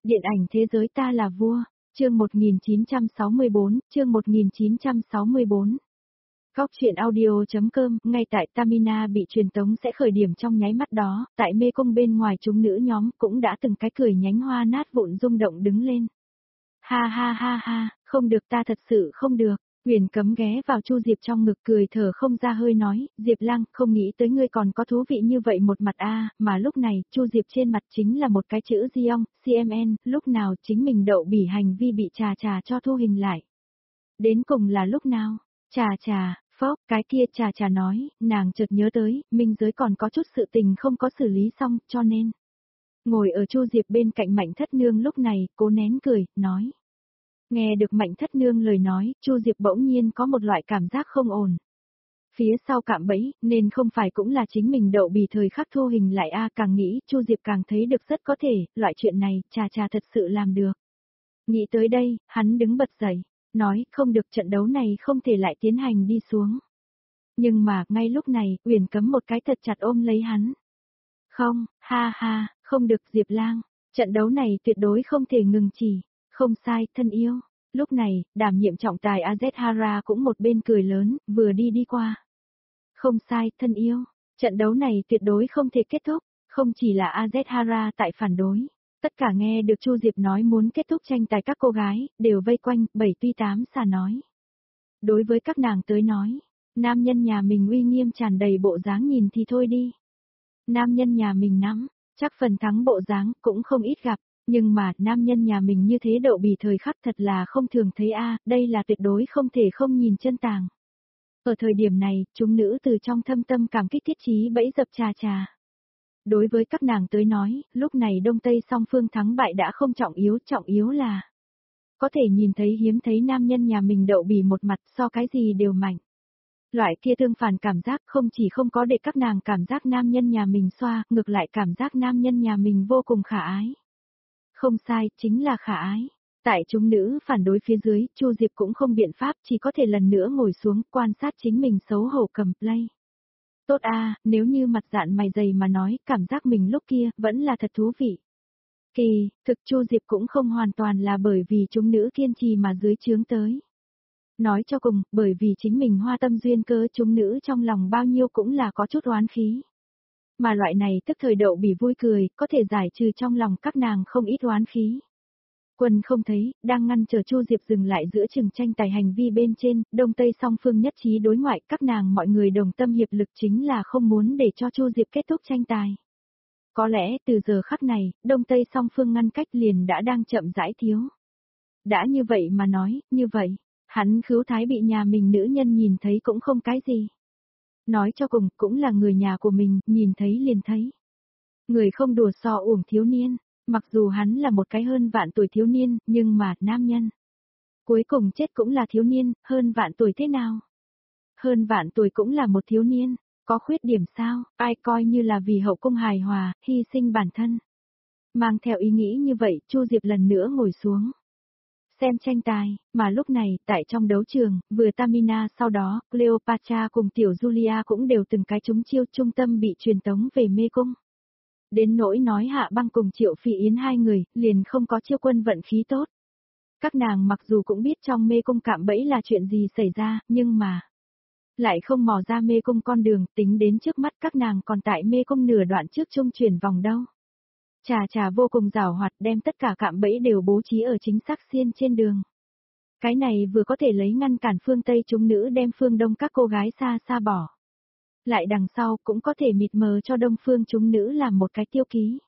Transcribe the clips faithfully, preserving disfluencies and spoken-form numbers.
Điện ảnh thế giới ta là vua, chương một nghìn chín trăm sáu mươi bốn, chương một nghìn chín trăm sáu mươi bốn. Góc truyện audio.com, ngay tại Tamina bị truyền tống sẽ khởi điểm trong nháy mắt đó, tại mê cung bên ngoài chúng nữ nhóm cũng đã từng cái cười nhánh hoa nát vụn rung động đứng lên. Ha ha ha ha, không được, ta thật sự không được. Huyền Cấm ghé vào Chu Diệp trong ngực cười thở không ra hơi nói, Diệp Lang, không nghĩ tới ngươi còn có thú vị như vậy một mặt a, mà lúc này, Chu Diệp trên mặt chính là một cái chữ Giong, xê em en, lúc nào chính mình đậu bỉ hành vi bị trà trà cho thu hình lại. Đến cùng là lúc nào? Trà trà, phốc, cái kia trà trà nói, nàng chợt nhớ tới, minh giới còn có chút sự tình không có xử lý xong, cho nên. Ngồi ở Chu Diệp bên cạnh Mạnh Thất Nương lúc này, cố nén cười, nói. Nghe được Mạnh Thất Nương lời nói, Chu Diệp bỗng nhiên có một loại cảm giác không ổn. Phía sau cạm bẫy, nên không phải cũng là chính mình đậu bì thời khắc thu hình lại a, càng nghĩ, Chu Diệp càng thấy được rất có thể, loại chuyện này, trà trà thật sự làm được. Nghĩ tới đây, hắn đứng bật dậy, nói, không được, trận đấu này không thể lại tiến hành đi xuống. Nhưng mà, ngay lúc này, Uyển Cấm một cái thật chặt ôm lấy hắn. Không, ha ha, không được Diệp Lang, trận đấu này tuyệt đối không thể ngừng chỉ. Không sai, thân yêu. Lúc này, đảm nhiệm trọng tài Azhara cũng một bên cười lớn, vừa đi đi qua. Không sai, thân yêu. Trận đấu này tuyệt đối không thể kết thúc, không chỉ là Azhara tại phản đối. Tất cả nghe được Chu Diệp nói muốn kết thúc tranh tài các cô gái, đều vây quanh, bảy tuy tám xà nói. Đối với các nàng tới nói, nam nhân nhà mình uy nghiêm tràn đầy bộ dáng nhìn thì thôi đi. Nam nhân nhà mình nắm, chắc phần thắng bộ dáng cũng không ít gặp. Nhưng mà, nam nhân nhà mình như thế đậu bì thời khắc thật là không thường thấy a, đây là tuyệt đối không thể không nhìn chân tàng. Ở thời điểm này, chúng nữ từ trong thâm tâm cảm kích thiết trí bẫy dập trà trà. Đối với các nàng tới nói, lúc này Đông Tây song phương thắng bại đã không trọng yếu, trọng yếu là có thể nhìn thấy hiếm thấy nam nhân nhà mình đậu bì một mặt so cái gì đều mạnh. Loại kia tương phản cảm giác không chỉ không có để các nàng cảm giác nam nhân nhà mình xoa, ngược lại cảm giác nam nhân nhà mình vô cùng khả ái. Không sai, chính là khả ái. Tại chúng nữ phản đối phía dưới, Chu Diệp cũng không biện pháp, chỉ có thể lần nữa ngồi xuống, quan sát chính mình xấu hổ cầm play. Tốt a, nếu như mặt dạn mày dày mà nói, cảm giác mình lúc kia, vẫn là thật thú vị. Kỳ, thực Chu Diệp cũng không hoàn toàn là bởi vì chúng nữ kiên trì mà dưới chướng tới. Nói cho cùng, bởi vì chính mình hoa tâm duyên cơ chúng nữ trong lòng bao nhiêu cũng là có chút oán khí. Mà loại này tức thời đậu bỉ vui cười, có thể giải trừ trong lòng các nàng không ít oán khí. Quân không thấy, đang ngăn chờ Chu Diệp dừng lại giữa chừng tranh tài hành vi bên trên, Đông Tây song phương nhất trí đối ngoại, các nàng mọi người đồng tâm hiệp lực chính là không muốn để cho Chu Diệp kết thúc tranh tài. Có lẽ từ giờ khắc này, Đông Tây song phương ngăn cách liền đã đang chậm rãi thiếu. Đã như vậy mà nói, như vậy, hắn khứu thái bị nhà mình nữ nhân nhìn thấy cũng không cái gì. Nói cho cùng, cũng là người nhà của mình, nhìn thấy liền thấy. Người không đùa so uổng thiếu niên, mặc dù hắn là một cái hơn vạn tuổi thiếu niên, nhưng mà, nam nhân. Cuối cùng chết cũng là thiếu niên, hơn vạn tuổi thế nào? Hơn vạn tuổi cũng là một thiếu niên, có khuyết điểm sao, ai coi như là vì hậu cung hài hòa, hy sinh bản thân. Mang theo ý nghĩ như vậy, Chu Diệp lần nữa ngồi xuống. Xem tranh tài, mà lúc này, tại trong đấu trường, vừa Tamina sau đó, Cleopatra cùng tiểu Julia cũng đều từng cái trúng chiêu trung tâm bị truyền tống về mê cung. Đến nỗi nói Hạ Băng cùng Triệu Phi Yến hai người, liền không có chiêu quân vận khí tốt. Các nàng mặc dù cũng biết trong mê cung cạm bẫy là chuyện gì xảy ra, nhưng mà lại không mò ra mê cung con đường, tính đến trước mắt các nàng còn tại mê cung nửa đoạn trước trung chuyển vòng đâu. Trà trà vô cùng giàu hoạt đem tất cả cạm bẫy đều bố trí ở chính xác xiên trên đường. Cái này vừa có thể lấy ngăn cản phương Tây chúng nữ đem phương Đông các cô gái xa xa bỏ. Lại đằng sau cũng có thể mịt mờ cho Đông phương chúng nữ làm một cái tiêu ký.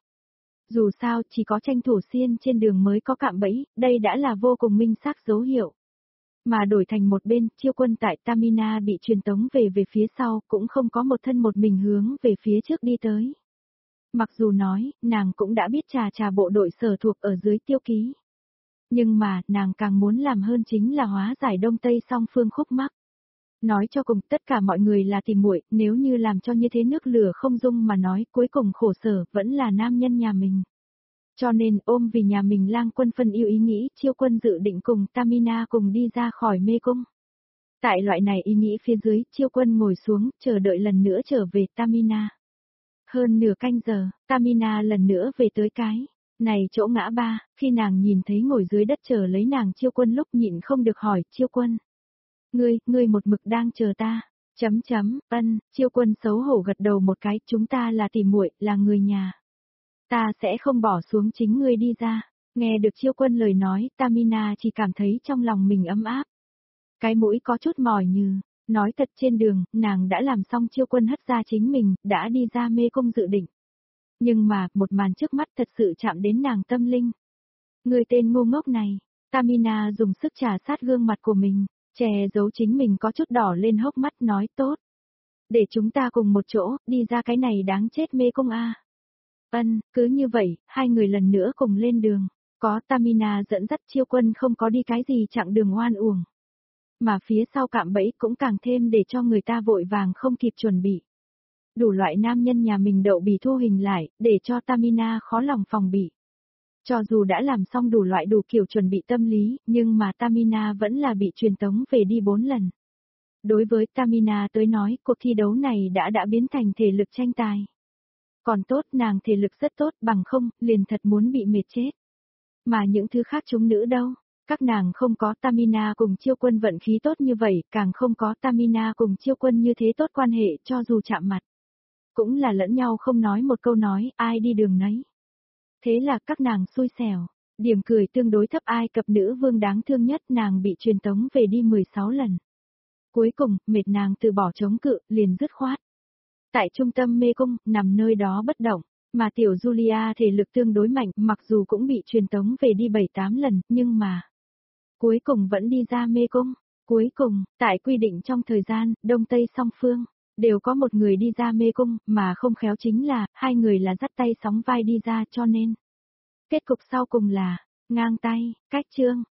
Dù sao chỉ có tranh thủ xiên trên đường mới có cạm bẫy, đây đã là vô cùng minh xác dấu hiệu. Mà đổi thành một bên, chiêu quân tại Tamina bị truyền tống về về phía sau cũng không có một thân một mình hướng về phía trước đi tới. Mặc dù nói, nàng cũng đã biết trà trà bộ đội sở thuộc ở dưới tiêu ký. Nhưng mà, nàng càng muốn làm hơn chính là hóa giải Đông Tây song phương khúc mắc. Nói cho cùng tất cả mọi người là tìm muội, nếu như làm cho như thế nước lửa không dung mà nói cuối cùng khổ sở vẫn là nam nhân nhà mình. Cho nên ôm vì nhà mình lang quân phân yêu ý nghĩ chiêu quân dự định cùng Tamina cùng đi ra khỏi mê cung. Tại loại này ý nghĩ phía dưới chiêu quân ngồi xuống chờ đợi lần nữa trở về Tamina. Hơn nửa canh giờ, Tamina lần nữa về tới cái. Này chỗ ngã ba, khi nàng nhìn thấy ngồi dưới đất chờ lấy nàng Chiêu Quân lúc nhịn không được hỏi, Chiêu Quân. Ngươi, ngươi một mực đang chờ ta. Chấm chấm, ân, Chiêu Quân xấu hổ gật đầu một cái, chúng ta là tỉ muội, là người nhà. Ta sẽ không bỏ xuống chính ngươi đi ra. Nghe được Chiêu Quân lời nói, Tamina chỉ cảm thấy trong lòng mình ấm áp. Cái mũi có chút mỏi như, nói thật trên đường, nàng đã làm xong Chiêu Quân hất ra chính mình, đã đi ra mê cung dự định. Nhưng mà, một màn trước mắt thật sự chạm đến nàng tâm linh. Người tên ngu ngốc này, Tamina dùng sức trà sát gương mặt của mình, che giấu chính mình có chút đỏ lên hốc mắt nói tốt. Để chúng ta cùng một chỗ, đi ra cái này đáng chết mê cung a. Ân, cứ như vậy, hai người lần nữa cùng lên đường. Có Tamina dẫn dắt Chiêu Quân không có đi cái gì chặng đường oan uổng. Mà phía sau cạm bẫy cũng càng thêm để cho người ta vội vàng không kịp chuẩn bị. Đủ loại nam nhân nhà mình đậu bì thu hình lại, để cho Tamina khó lòng phòng bị. Cho dù đã làm xong đủ loại đủ kiểu chuẩn bị tâm lý, nhưng mà Tamina vẫn là bị truyền tống về đi bốn lần. Đối với Tamina tới nói, cuộc thi đấu này đã đã biến thành thể lực tranh tài. Còn tốt nàng thể lực rất tốt, bằng không, liền thật muốn bị mệt chết. Mà những thứ khác chúng nữ đâu, các nàng không có Tamina cùng Chiêu Quân vận khí tốt như vậy, càng không có Tamina cùng Chiêu Quân như thế tốt quan hệ cho dù chạm mặt. Cũng là lẫn nhau không nói một câu nói, ai đi đường nấy. Thế là các nàng xui xẻo, điểm cười tương đối thấp Ai Cập nữ vương đáng thương nhất nàng bị truyền tống về đi mười sáu lần. Cuối cùng, mệt nàng từ bỏ chống cự, liền dứt khoát. Tại trung tâm mê cung, nằm nơi đó bất động, mà tiểu Julia thể lực tương đối mạnh, mặc dù cũng bị truyền tống về đi bảy tám lần, nhưng mà cuối cùng vẫn đi ra mê cung. Cuối cùng, tại quy định trong thời gian, Đông Tây song phương, đều có một người đi ra mê cung, mà không khéo chính là, hai người là dắt tay sóng vai đi ra cho nên. Kết cục sau cùng là, ngang tay, cách chương.